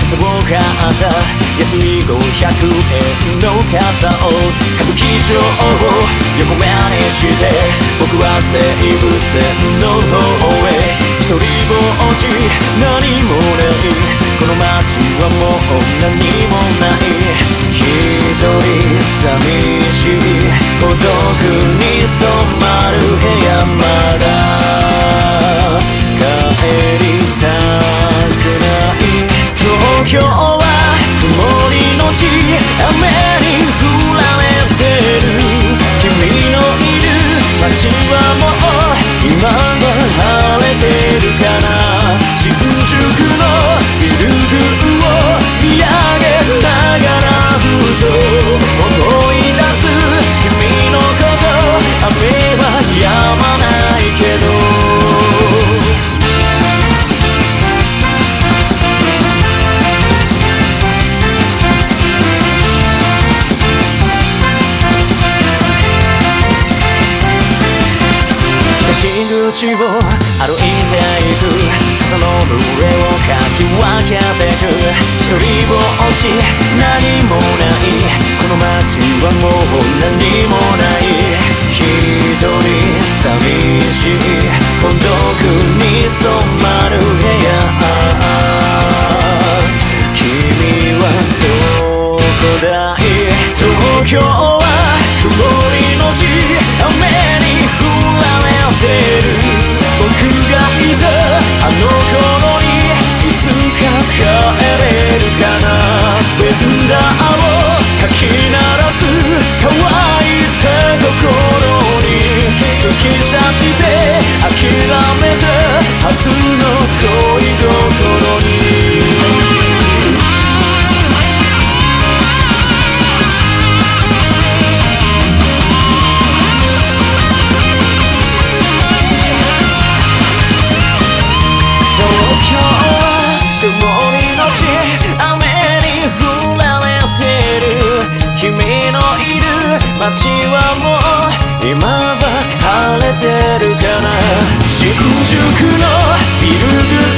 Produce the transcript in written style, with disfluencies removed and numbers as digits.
傘を買った安い500円の傘を歌舞伎町を横目にして僕は西武線の方へ一人ぼっち何もないこの街はもう何もない一人寂しい孤独に染まる部屋まだ帰りたくない東京は曇りのち雨に降られてる君のいる街はもう今は晴れてるかな新宿のビル群を見上げながらふと思い出す君のこと雨は止まないけど東口を歩いていく傘の上をかき分けてく一人ぼっち何もないこの街はもう何もない一人寂しい孤独に染まる部屋君はどこだい東京は曇りのち雨に降られ僕がいたあの頃にいつか帰れるかなフェンダーをかき鳴らす乾いた心に突き刺して諦めたはずの恋心に君のいる街はもう今は晴れてるかな新宿のビル群